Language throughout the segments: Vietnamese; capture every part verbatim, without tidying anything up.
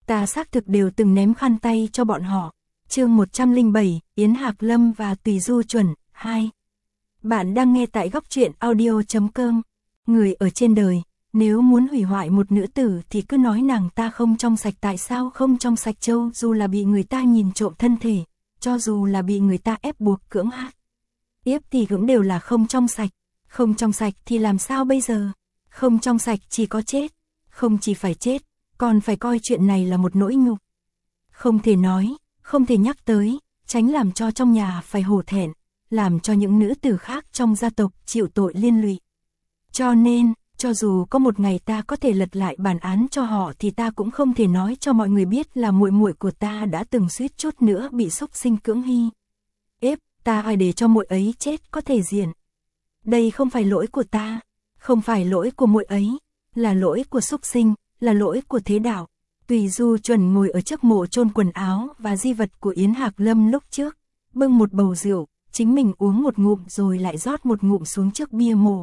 ta xác thực đều từng ném khăn tay cho bọn họ. Chương một trăm lẻ bảy, Yến Hạc Lâm và Tùy Du Chuẩn, hai. Bạn đang nghe tại góc truyện audio chấm com. Người ở trên đời, nếu muốn hủy hoại một nữ tử thì cứ nói nàng ta không trong sạch. Tại sao không trong sạch? Châu dù là bị người ta nhìn trộm thân thể, cho dù là bị người ta ép buộc cưỡng ác, tiếp thì cũng đều là không trong sạch. Không trong sạch thì làm sao bây giờ? Không trong sạch chỉ có chết. Không chỉ phải chết, còn phải coi chuyện này là một nỗi nhục. Không thể nói, không thể nhắc tới, tránh làm cho trong nhà phải hổ thẹn, làm cho những nữ tử khác trong gia tộc chịu tội liên lụy. Cho nên, cho dù có một ngày ta có thể lật lại bản án cho họ thì ta cũng không thể nói cho mọi người biết là muội muội của ta đã từng suýt chút nữa bị xúc sinh cưỡng hy ép, ta phải để cho muội ấy chết có thể diện. Đây không phải lỗi của ta, không phải lỗi của muội ấy, là lỗi của xúc sinh, là lỗi của thế đạo. Tùy Du Chuẩn ngồi ở trước mộ chôn quần áo và di vật của Yến Hạc Lâm lúc trước, bưng một bầu rượu, chính mình uống một ngụm rồi lại rót một ngụm xuống trước bia mộ.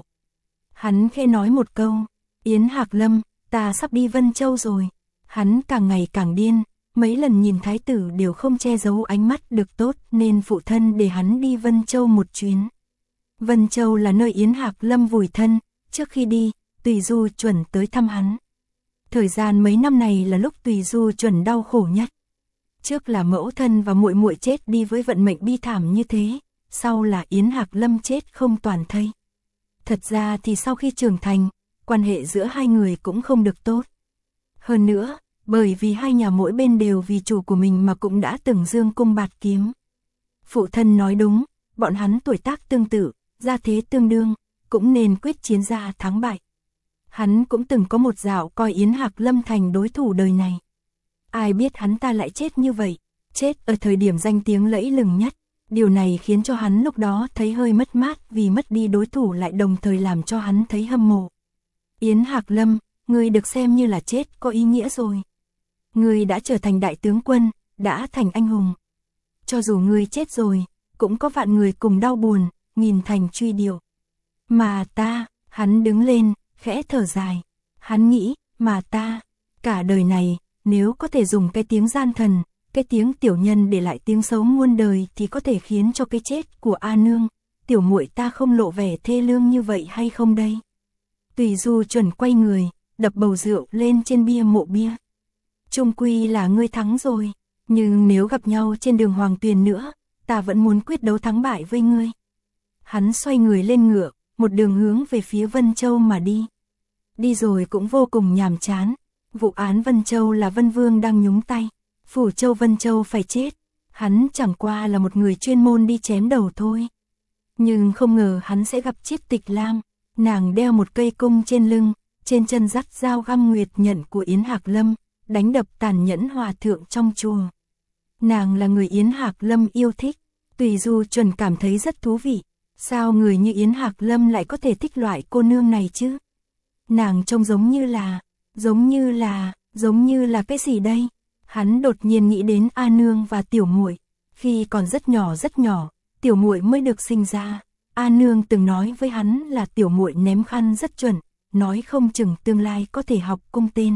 Hắn khẽ nói một câu, Yến Hạc Lâm, ta sắp đi Vân Châu rồi. Hắn càng ngày càng điên, mấy lần nhìn thái tử đều không che giấu ánh mắt được tốt nên phụ thân để hắn đi Vân Châu một chuyến. Vân Châu là nơi Yến Hạc Lâm vùi thân, trước khi đi, Tùy Du Chuẩn tới thăm hắn. Thời gian mấy năm này là lúc Tùy Du Chuẩn đau khổ nhất. Trước là mẫu thân và muội muội chết đi với vận mệnh bi thảm như thế, sau là Yến Hạc Lâm chết không toàn thây. Thật ra thì sau khi trưởng thành, quan hệ giữa hai người cũng không được tốt. Hơn nữa, bởi vì hai nhà mỗi bên đều vì chủ của mình mà cũng đã từng dương cung bạt kiếm. Phụ thân nói đúng, bọn hắn tuổi tác tương tự, gia thế tương đương, cũng nên quyết chiến ra thắng bại. Hắn cũng từng có một dạo coi Yến Hạc Lâm thành đối thủ đời này. Ai biết hắn ta lại chết như vậy, chết ở thời điểm danh tiếng lẫy lừng nhất. Điều này khiến cho hắn lúc đó thấy hơi mất mát vì mất đi đối thủ lại đồng thời làm cho hắn thấy hâm mộ. Yến Hạc Lâm, ngươi được xem như là chết có ý nghĩa rồi. Ngươi đã trở thành đại tướng quân, đã thành anh hùng. Cho dù ngươi chết rồi, cũng có vạn người cùng đau buồn, nghìn thành truy điệu. Mà ta, hắn đứng lên, khẽ thở dài. Hắn nghĩ, mà ta, cả đời này, nếu có thể dùng cái tiếng gian thần, cái tiếng tiểu nhân để lại tiếng xấu muôn đời thì có thể khiến cho cái chết của A Nương, tiểu muội ta không lộ vẻ thê lương như vậy hay không đây? Tùy Du Chuẩn quay người, đập bầu rượu lên trên bia mộ bia. Chung quy là ngươi thắng rồi, nhưng nếu gặp nhau trên đường Hoàng Tuyền nữa, ta vẫn muốn quyết đấu thắng bại với ngươi. Hắn xoay người lên ngựa, một đường hướng về phía Vân Châu mà đi. Đi rồi cũng vô cùng nhàm chán. Vụ án Vân Châu là Vân Vương đang nhúng tay. Phủ Châu Vân Châu phải chết. Hắn chẳng qua là một người chuyên môn đi chém đầu thôi. Nhưng không ngờ hắn sẽ gặp Chiết Tịch Lam. Nàng đeo một cây cung trên lưng, trên chân dắt dao găm nguyệt nhận của Yến Hạc Lâm, đánh đập tàn nhẫn hòa thượng trong chùa. Nàng là người Yến Hạc Lâm yêu thích. Tùy Du Chuẩn cảm thấy rất thú vị. Sao người như Yến Hạc Lâm lại có thể thích loại cô nương này chứ? Nàng trông giống như là, giống như là, giống như là cái gì đây? Hắn đột nhiên nghĩ đến A Nương và tiểu muội. Khi còn rất nhỏ rất nhỏ, tiểu muội mới được sinh ra. A Nương từng nói với hắn là tiểu muội ném khăn rất chuẩn, nói không chừng tương lai có thể học cung tên.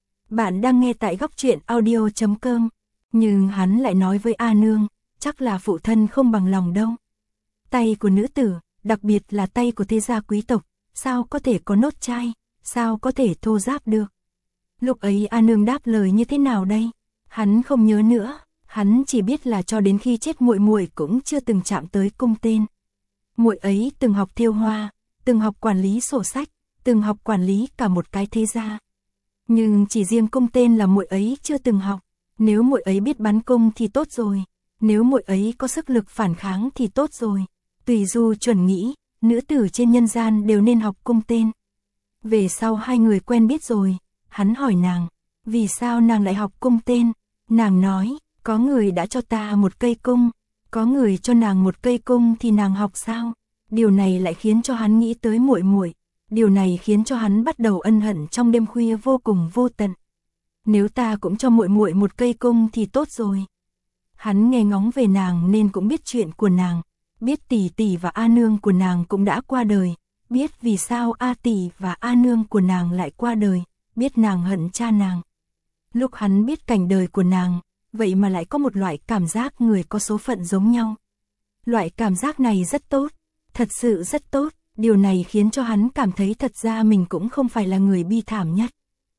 Bạn đang nghe tại góc truyện audio chấm com. Nhưng hắn lại nói với A Nương, chắc là phụ thân không bằng lòng đâu. Tay của nữ tử, đặc biệt là tay của thế gia quý tộc, sao có thể có nốt chai, sao có thể thô ráp được. Lúc ấy A Nương đáp lời như thế nào đây? Hắn không nhớ nữa, hắn chỉ biết là cho đến khi chết muội muội cũng chưa từng chạm tới cung tên. Muội ấy từng học thêu hoa, từng học quản lý sổ sách, từng học quản lý cả một cái thế gia. Nhưng chỉ riêng cung tên là muội ấy chưa từng học. Nếu muội ấy biết bắn cung thì tốt rồi, nếu muội ấy có sức lực phản kháng thì tốt rồi. Tùy Du Chuẩn nghĩ, nữ tử trên nhân gian đều nên học cung tên. Về sau hai người quen biết rồi, hắn hỏi nàng, vì sao nàng lại học cung tên? Nàng nói, có người đã cho ta một cây cung, có người cho nàng một cây cung thì nàng học sao? Điều này lại khiến cho hắn nghĩ tới muội muội, điều này khiến cho hắn bắt đầu ân hận trong đêm khuya vô cùng vô tận. Nếu ta cũng cho muội muội một cây cung thì tốt rồi. Hắn nghe ngóng về nàng nên cũng biết chuyện của nàng, biết tỷ tỷ và A Nương của nàng cũng đã qua đời, biết vì sao A tỷ và A Nương của nàng lại qua đời, biết nàng hận cha nàng. Lúc hắn biết cảnh đời của nàng, vậy mà lại có một loại cảm giác người có số phận giống nhau. Loại cảm giác này rất tốt, thật sự rất tốt, điều này khiến cho hắn cảm thấy thật ra mình cũng không phải là người bi thảm nhất.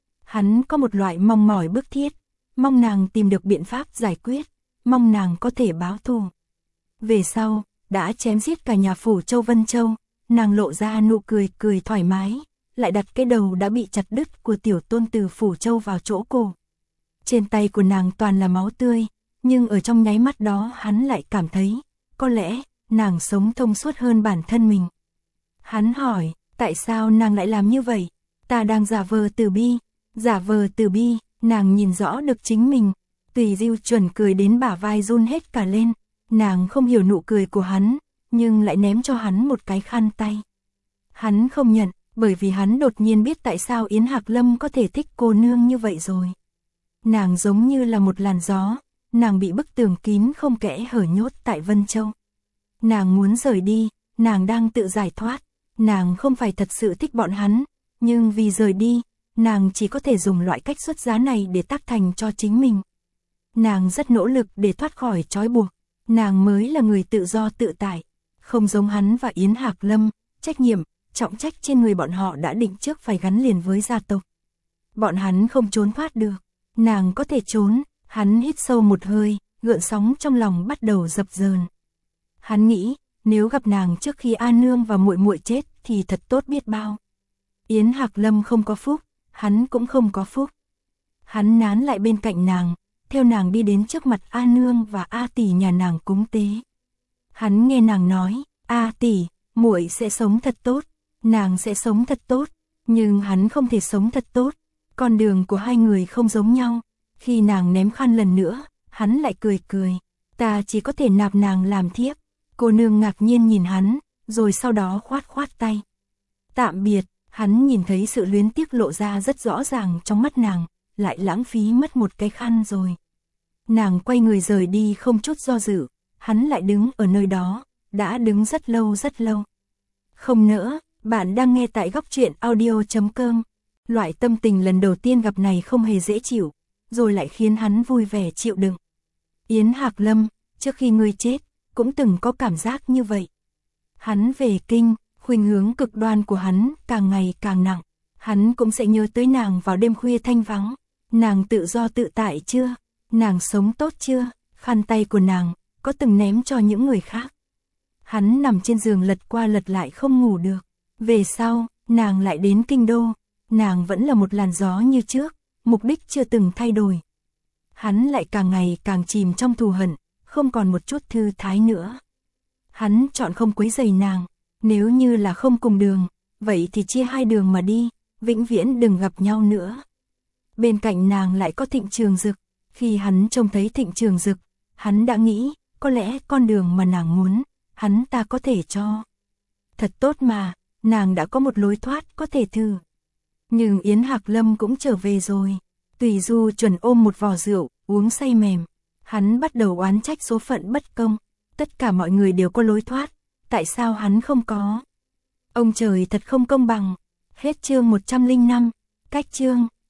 Hắn có một loại mong mỏi bức thiết, mong nàng tìm được biện pháp giải quyết, mong nàng có thể báo thù. Về sau, đã chém giết cả nhà phủ Châu Vân Châu, nàng lộ ra nụ cười cười thoải mái, lại đặt cái đầu đã bị chặt đứt của tiểu tôn từ phủ Châu vào chỗ cổ. Trên tay của nàng toàn là máu tươi, nhưng ở trong nháy mắt đó hắn lại cảm thấy, có lẽ, nàng sống thông suốt hơn bản thân mình. Hắn hỏi, tại sao nàng lại làm như vậy? Ta đang giả vờ từ bi, giả vờ từ bi, nàng nhìn rõ được chính mình. Tùy Diêu Chuẩn cười đến bả vai run hết cả lên, nàng không hiểu nụ cười của hắn, nhưng lại ném cho hắn một cái khăn tay. Hắn không nhận, bởi vì hắn đột nhiên biết tại sao Yến Hạc Lâm có thể thích cô nương như vậy rồi. Nàng giống như là một làn gió, nàng bị bức tường kín không kẽ hở nhốt tại Vân Châu. Nàng muốn rời đi, nàng đang tự giải thoát, nàng không phải thật sự thích bọn hắn, nhưng vì rời đi, nàng chỉ có thể dùng loại cách xuất giá này để tác thành cho chính mình. Nàng rất nỗ lực để thoát khỏi trói buộc, nàng mới là người tự do tự tại, không giống hắn và Yến Hạc Lâm, trách nhiệm, trọng trách trên người bọn họ đã định trước phải gắn liền với gia tộc. Bọn hắn không trốn thoát được, nàng có thể trốn, hắn hít sâu một hơi, gợn sóng trong lòng bắt đầu dập dờn. Hắn nghĩ, nếu gặp nàng trước khi A Nương và muội muội chết thì thật tốt biết bao. Yến Hạc Lâm không có phúc, hắn cũng không có phúc. Hắn nán lại bên cạnh nàng, theo nàng đi đến trước mặt A Nương và A tỷ nhà nàng cúng tế. Hắn nghe nàng nói, A tỷ, muội sẽ sống thật tốt, nàng sẽ sống thật tốt, nhưng hắn không thể sống thật tốt. Con đường của hai người không giống nhau. Khi nàng ném khăn lần nữa, hắn lại cười cười, ta chỉ có thể nạp nàng làm thiếp. Cô nương ngạc nhiên nhìn hắn, rồi sau đó khoát khoát tay. Tạm biệt, hắn nhìn thấy sự luyến tiếc lộ ra rất rõ ràng trong mắt nàng, lại lãng phí mất một cái khăn rồi. Nàng quay người rời đi không chút do dự, hắn lại đứng ở nơi đó, đã đứng rất lâu rất lâu. Không nỡ, bạn đang nghe tại góc truyện audio chấm com. Loại tâm tình lần đầu tiên gặp này không hề dễ chịu, rồi lại khiến hắn vui vẻ chịu đựng. Yến Hạc Lâm, trước khi ngươi chết, cũng từng có cảm giác như vậy. Hắn về kinh, khuynh hướng cực đoan của hắn càng ngày càng nặng. Hắn cũng sẽ nhớ tới nàng vào đêm khuya thanh vắng. Nàng tự do tự tại chưa? Nàng sống tốt chưa? Khăn tay của nàng, có từng ném cho những người khác? Hắn nằm trên giường lật qua lật lại không ngủ được. Về sau, nàng lại đến kinh đô. Nàng vẫn là một làn gió như trước, mục đích chưa từng thay đổi. Hắn lại càng ngày càng chìm trong thù hận, không còn một chút thư thái nữa. Hắn chọn không quấy rầy nàng, nếu như là không cùng đường, vậy thì chia hai đường mà đi, vĩnh viễn đừng gặp nhau nữa. Bên cạnh nàng lại có Thịnh Trường Dực, khi hắn trông thấy Thịnh Trường Dực, hắn đã nghĩ, có lẽ con đường mà nàng muốn, hắn ta có thể cho. Thật tốt mà, nàng đã có một lối thoát có thể thử. Nhưng Yến Hạc Lâm cũng trở về rồi. Tùy Du Chuẩn ôm một vò rượu, uống say mềm. Hắn bắt đầu oán trách số phận bất công. Tất cả mọi người đều có lối thoát, tại sao hắn không có? Ông trời thật không công bằng. Hết chương một trăm lẻ năm, cách chương.